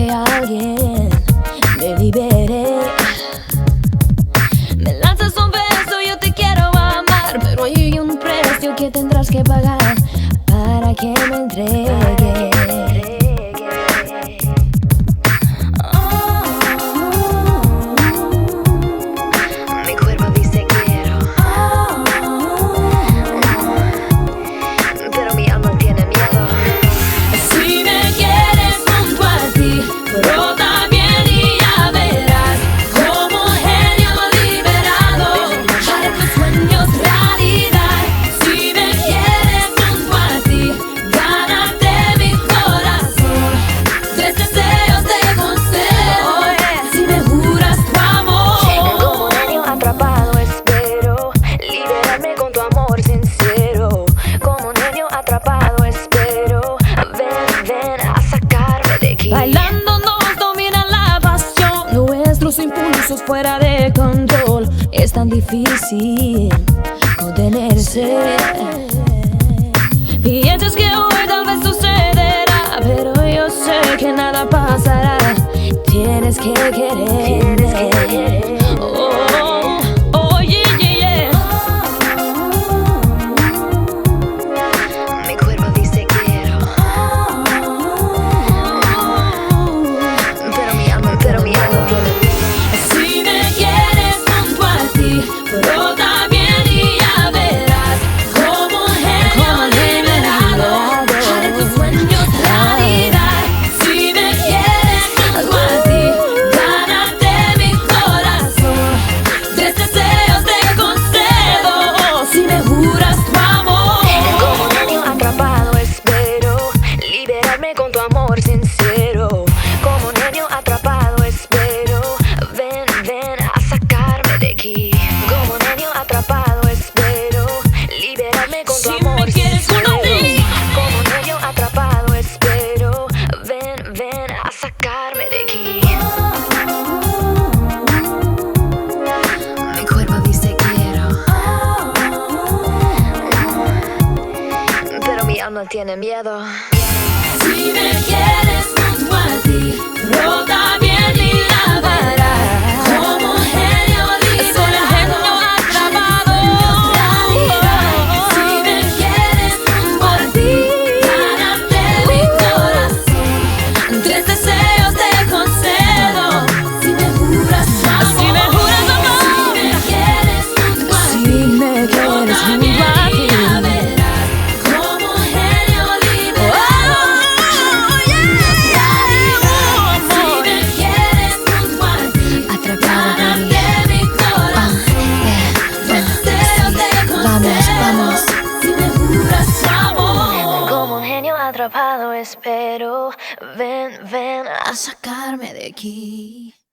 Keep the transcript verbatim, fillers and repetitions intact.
que alguien me libere. Me lanzas un beso, yo te quiero amar, pero hay un precio que tendrás que pagar para que me entregue. Bailando nos domina la pasión, nuestros impulsos fuera de control. Es tan difícil contenerse. Piensas que hoy tal vez sucederá, pero yo sé que nada pasará. Tienes que querer, tienes que querer. Oh, oh, yeah, yeah, yeah. Mi cuerpo dice quiero, pero mi alma, pero mi alma tiene miedo. Si me quieres junto a ti, brota bien y ya verás como un genio liberado haré tus sueños realidad. Si me quieres junto a ti, gánate mi corazón. Tres deseos te concedo si me juras tu amor. Como un genio atrapado espero liberarme con tu amor sincero. Como un genio atrapado espero ven, ven a sacarme de aquí. Como un genio atrapado espero liberarme con tu amor sincero. Como un genio atrapado espero ven, ven a sacarme de aquí. Mi cuerpo dice quiero, pero mi alma tiene miedo. Si me quieres junto a ti, brota bien y la verás como un genio liberado atrapado. Si me quieres junto a ti, gánate mi corazón. Tres deseos te concedo si me juras tu amor. Si me juras tu amor. Si me quieres junto a ti, brota bien y la verás como un genio liberado. Atrapado espero, ven, ven a sacarme de aquí.